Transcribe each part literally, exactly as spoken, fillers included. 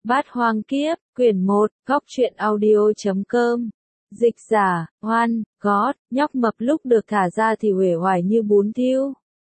Bát Hoang Kiếp, quyển một, góc truyện audio chấm com. Dịch giả, Hoan, Gót, nhóc mập lúc được thả ra thì uể oải như bún thiêu.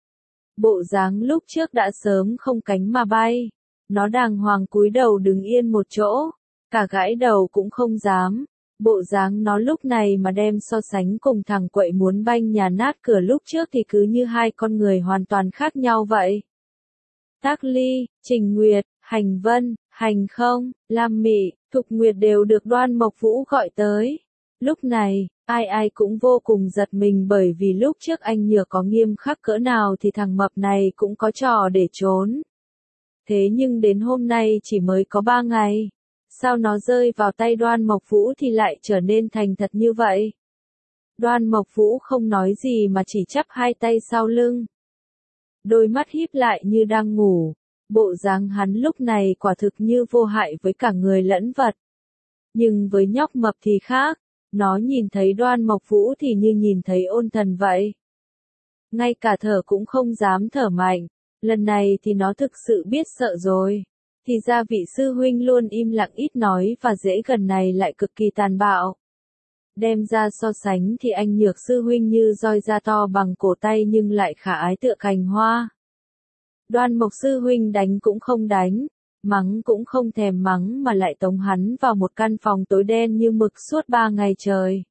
Bộ dáng lúc trước đã sớm không cánh mà bay. Nó đàng hoàng cúi đầu đứng yên một chỗ, cả gãi đầu cũng không dám. Bộ dáng nó lúc này mà đem so sánh cùng thằng quậy muốn banh nhà nát cửa lúc trước thì cứ như hai con người hoàn toàn khác nhau vậy. Tác Ly, Trình Nguyệt, Hành Vân, Hành Không, Lam Mị, Thục Nguyệt đều được Đoan Mộc Vũ gọi tới. Lúc này, ai ai cũng vô cùng giật mình bởi vì lúc trước anh Nhược có nghiêm khắc cỡ nào thì thằng mập này cũng có trò để trốn. Thế nhưng đến hôm nay chỉ mới có ba ngày. Sao nó rơi vào tay Đoan Mộc Vũ thì lại trở nên thành thật như vậy? Đoan Mộc Vũ không nói gì mà chỉ chắp hai tay sau lưng. Đôi mắt híp lại như đang ngủ. Bộ dáng hắn lúc này quả thực như vô hại với cả người lẫn vật. Nhưng với nhóc mập thì khác. Nó nhìn thấy Đoan Mộc Vũ thì như nhìn thấy ôn thần vậy. Ngay cả thở cũng không dám thở mạnh. Lần này thì nó thực sự biết sợ rồi. Thì ra vị sư huynh luôn im lặng ít nói và dễ gần này lại cực kỳ tàn bạo. Đem ra so sánh thì anh Nhược sư huynh như roi da to bằng cổ tay nhưng lại khả ái tựa cành hoa. Đoan Mộc sư huynh đánh cũng không đánh, mắng cũng không thèm mắng mà lại tống hắn vào một căn phòng tối đen như mực suốt ba ngày trời.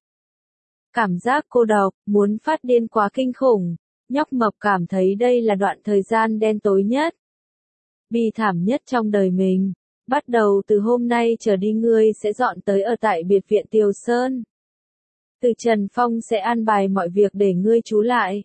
Cảm giác cô độc, muốn phát điên quá kinh khủng, nhóc mập cảm thấy đây là đoạn thời gian đen tối nhất. Bi thảm nhất trong đời mình. Bắt đầu từ hôm nay trở đi ngươi sẽ dọn tới ở tại biệt viện Tiều Sơn. Từ Trần Phong sẽ an bài mọi việc để ngươi trú lại.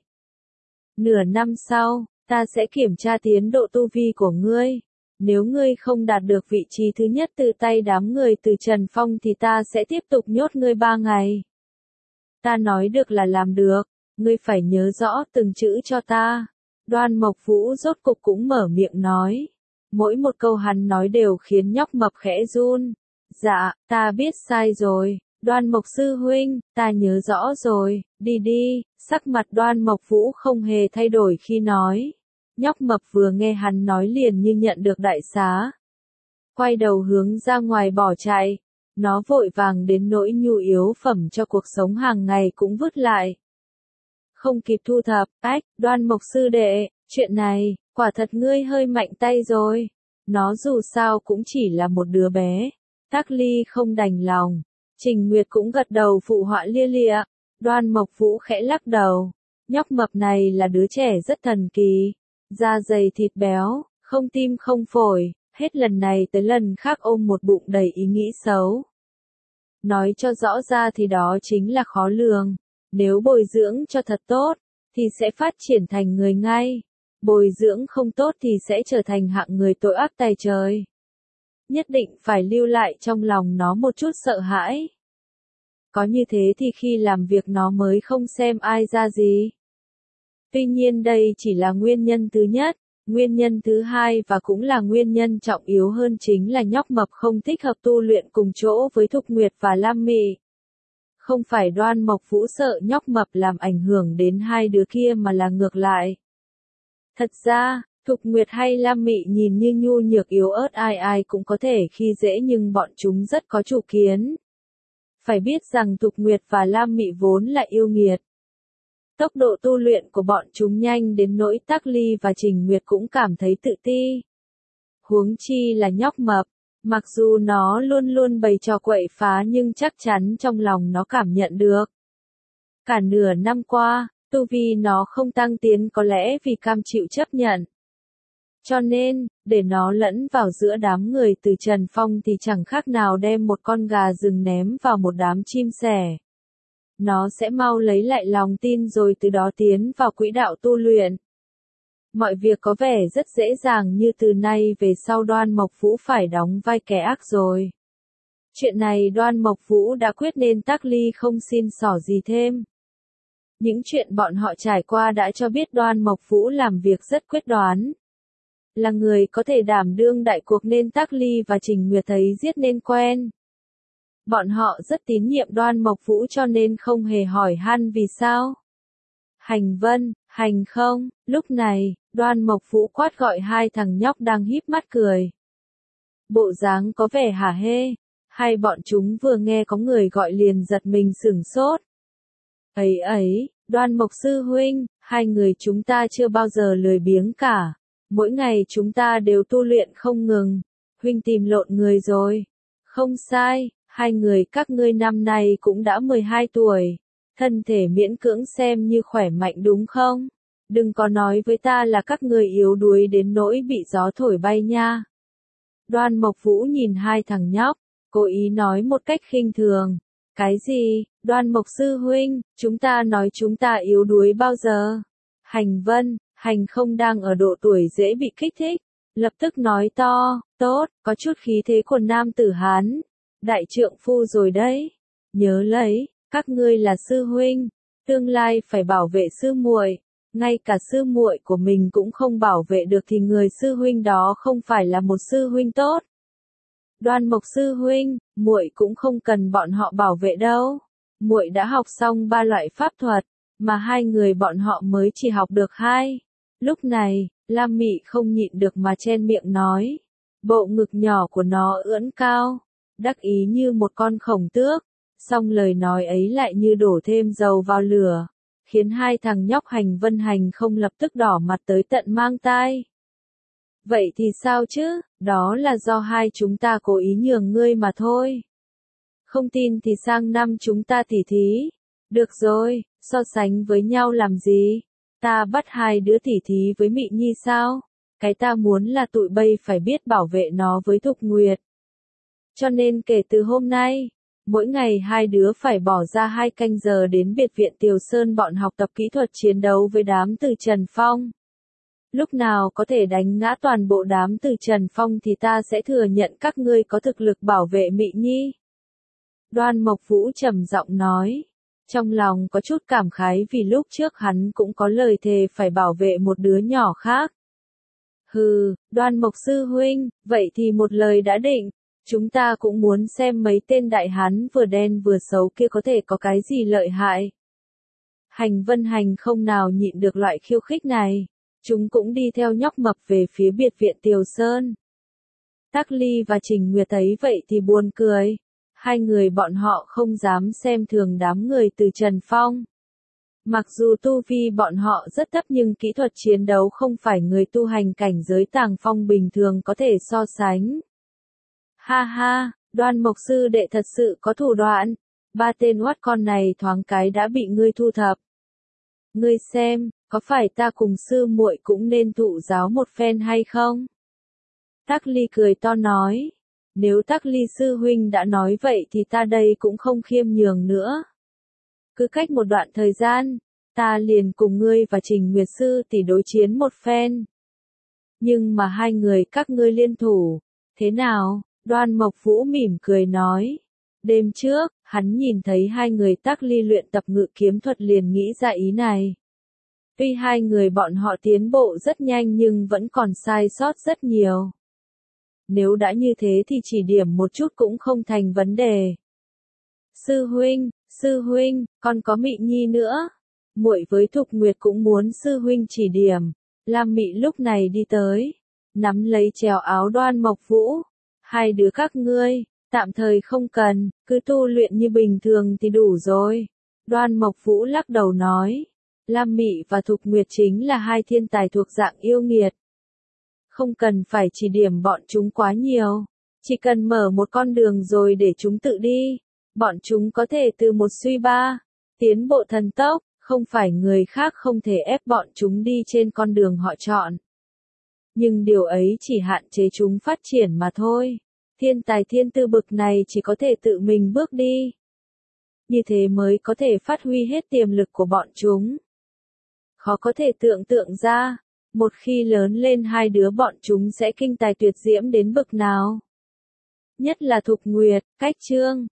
Nửa năm sau, ta sẽ kiểm tra tiến độ tu vi của ngươi. Nếu ngươi không đạt được vị trí thứ nhất từ tay đám người từ Trần Phong thì ta sẽ tiếp tục nhốt ngươi ba ngày. Ta nói được là làm được, ngươi phải nhớ rõ từng chữ cho ta. Đoan Mộc Vũ rốt cục cũng mở miệng nói. Mỗi một câu hắn nói đều khiến nhóc mập khẽ run. Dạ, ta biết sai rồi. Đoan Mộc sư huynh, ta nhớ rõ rồi, đi đi. Sắc mặt Đoan Mộc Vũ không hề thay đổi khi nói. Nhóc mập vừa nghe hắn nói liền như nhận được đại xá. Quay đầu hướng ra ngoài bỏ chạy. Nó vội vàng đến nỗi nhu yếu phẩm cho cuộc sống hàng ngày cũng vứt lại. Không kịp thu thập, ách, Đoan Mộc sư đệ, chuyện này, quả thật ngươi hơi mạnh tay rồi. Nó dù sao cũng chỉ là một đứa bé. Tác Ly không đành lòng. Trình Nguyệt cũng gật đầu phụ họa lia lịa. Đoan Mộc Vũ khẽ lắc đầu. Nhóc mập này là đứa trẻ rất thần kỳ. Da dày thịt béo, không tim không phổi, hết lần này tới lần khác ôm một bụng đầy ý nghĩ xấu. Nói cho rõ ra thì đó chính là khó lường. Nếu bồi dưỡng cho thật tốt, thì sẽ phát triển thành người ngay. Bồi dưỡng không tốt thì sẽ trở thành hạng người tội ác tày trời. Nhất định phải lưu lại trong lòng nó một chút sợ hãi. Có như thế thì khi làm việc nó mới không xem ai ra gì. Tuy nhiên đây chỉ là nguyên nhân thứ nhất. Nguyên nhân thứ hai và cũng là nguyên nhân trọng yếu hơn chính là nhóc mập không thích hợp tu luyện cùng chỗ với Thục Nguyệt và Lam Mị. Không phải Đoan Mộc Vũ sợ nhóc mập làm ảnh hưởng đến hai đứa kia mà là ngược lại. Thật ra, Thục Nguyệt hay Lam Mị nhìn như nhu nhược yếu ớt ai ai cũng có thể khi dễ nhưng bọn chúng rất có chủ kiến. Phải biết rằng Thục Nguyệt và Lam Mị vốn là yêu nghiệt. Tốc độ tu luyện của bọn chúng nhanh đến nỗi Tác Ly và Trình Nguyệt cũng cảm thấy tự ti. Huống chi là nhóc mập, mặc dù nó luôn luôn bày trò quậy phá nhưng chắc chắn trong lòng nó cảm nhận được. Cả nửa năm qua, tu vi nó không tăng tiến có lẽ vì cam chịu chấp nhận. Cho nên, để nó lẫn vào giữa đám người từ Trần Phong thì chẳng khác nào đem một con gà rừng ném vào một đám chim sẻ. Nó sẽ mau lấy lại lòng tin rồi từ đó tiến vào quỹ đạo tu luyện. Mọi việc có vẻ rất dễ dàng như từ nay về sau Đoan Mộc Vũ phải đóng vai kẻ ác rồi. Chuyện này Đoan Mộc Vũ đã quyết nên Tác Ly không xin xỏ gì thêm. Những chuyện bọn họ trải qua đã cho biết Đoan Mộc Vũ làm việc rất quyết đoán. Là người có thể đảm đương đại cuộc nên Tác Ly và Trình Nguyệt thấy giết nên quen. Bọn họ rất tín nhiệm Đoan Mộc Vũ cho nên không hề hỏi han vì sao. Hành Vân, Hành Không, lúc này, Đoan Mộc Vũ quát gọi hai thằng nhóc đang híp mắt cười. bộ dáng có vẻ hả hê. Hai bọn chúng vừa nghe có người gọi liền giật mình sửng sốt. Ấy ấy, Đoan Mộc sư huynh, hai người chúng ta chưa bao giờ lười biếng cả. Mỗi ngày chúng ta đều tu luyện không ngừng. Huynh tìm lộn người rồi. Không sai, hai người các ngươi năm nay cũng đã mười hai tuổi. Thân thể miễn cưỡng xem như khỏe mạnh đúng không? Đừng có nói với ta là các ngươi yếu đuối đến nỗi bị gió thổi bay nha. Đoan Mộc Vũ nhìn hai thằng nhóc, cố ý nói một cách khinh thường. Cái gì, Đoan Mộc sư huynh, chúng ta nói chúng ta yếu đuối bao giờ? Hành Vân, Hành không đang ở độ tuổi dễ bị kích thích, lập tức nói to, tốt, có chút khí thế của nam tử Hán, đại trượng phu rồi đấy. Nhớ lấy, các ngươi là sư huynh, tương lai phải bảo vệ sư muội, ngay cả sư muội của mình cũng không bảo vệ được thì người sư huynh đó không phải là một sư huynh tốt. Đoan Mộc sư huynh, muội cũng không cần bọn họ bảo vệ đâu. Muội đã học xong ba loại pháp thuật, mà hai người bọn họ mới chỉ học được hai. Lúc này, Lam Mị không nhịn được mà chen miệng nói. Bộ ngực nhỏ của nó ưỡn cao, đắc ý như một con khổng tước. Song lời nói ấy lại như đổ thêm dầu vào lửa, khiến hai thằng nhóc Hành Vân Hành không lập tức đỏ mặt tới tận mang tai. Vậy thì sao chứ, đó là do hai chúng ta cố ý nhường ngươi mà thôi. Không tin thì sang năm chúng ta tỉ thí. Được rồi, so sánh với nhau làm gì? Ta bắt hai đứa tỉ thí với Mị Nhi sao? Cái ta muốn là tụi bay phải biết bảo vệ nó với Thục Nguyệt. Cho nên kể từ hôm nay, mỗi ngày hai đứa phải bỏ ra hai canh giờ đến biệt viện Tiều Sơn bọn học tập kỹ thuật chiến đấu với đám từ Trần Phong. Lúc nào có thể đánh ngã toàn bộ đám từ Trần Phong thì ta sẽ thừa nhận các ngươi có thực lực bảo vệ Mị Nhi. Đoan Mộc Vũ trầm giọng nói, trong lòng có chút cảm khái vì lúc trước hắn cũng có lời thề phải bảo vệ một đứa nhỏ khác. Hừ, Đoan Mộc sư huynh, vậy thì một lời đã định, chúng ta cũng muốn xem mấy tên đại hán vừa đen vừa xấu kia có thể có cái gì lợi hại. Hành Vân Hành không nào nhịn được loại khiêu khích này. Chúng cũng đi theo nhóc mập về phía biệt viện Tiều Sơn. Tắc Ly và Trình Nguyệt thấy vậy thì buồn cười. Hai người bọn họ không dám xem thường đám người từ Trần Phong. Mặc dù tu vi bọn họ rất thấp nhưng kỹ thuật chiến đấu không phải người tu hành cảnh giới tàng phong bình thường có thể so sánh. Ha ha, Đoan Mộc sư đệ thật sự có thủ đoạn. Ba tên oát con này thoáng cái đã bị ngươi thu thập. Ngươi xem, có phải ta cùng sư muội cũng nên thụ giáo một phen hay không? Tắc Ly cười to nói. Nếu Tắc Ly sư huynh đã nói vậy thì ta đây cũng không khiêm nhường nữa. Cứ cách một đoạn thời gian, ta liền cùng ngươi và Trình Nguyệt sư tỷ đối chiến một phen. Nhưng mà hai người các ngươi liên thủ, thế nào? Đoan Mộc Vũ mỉm cười nói. Đêm trước, hắn nhìn thấy hai người Tắc Ly luyện tập ngự kiếm thuật liền nghĩ ra ý này. Tuy hai người bọn họ tiến bộ rất nhanh nhưng vẫn còn sai sót rất nhiều. Nếu đã như thế thì chỉ điểm một chút cũng không thành vấn đề. Sư huynh, sư huynh, còn có Mị Nhi nữa. Muội với Thục Nguyệt cũng muốn sư huynh chỉ điểm. Lam Mị lúc này đi tới, nắm lấy chèo áo Đoan Mộc Vũ. Hai đứa các ngươi, tạm thời không cần, cứ tu luyện như bình thường thì đủ rồi. Đoan Mộc Vũ lắc đầu nói. Lam Mị và Thục Nguyệt chính là hai thiên tài thuộc dạng yêu nghiệt. Không cần phải chỉ điểm bọn chúng quá nhiều. Chỉ cần mở một con đường rồi để chúng tự đi. Bọn chúng có thể từ một suy ba. Tiến bộ thần tốc, không phải người khác không thể ép bọn chúng đi trên con đường họ chọn. Nhưng điều ấy chỉ hạn chế chúng phát triển mà thôi. Thiên tài thiên tư bực này chỉ có thể tự mình bước đi. Như thế mới có thể phát huy hết tiềm lực của bọn chúng. Khó có thể tưởng tượng ra, một khi lớn lên hai đứa bọn chúng sẽ kinh tài tuyệt diễm đến bực nào. Nhất là Thục Nguyệt, Cách Chương,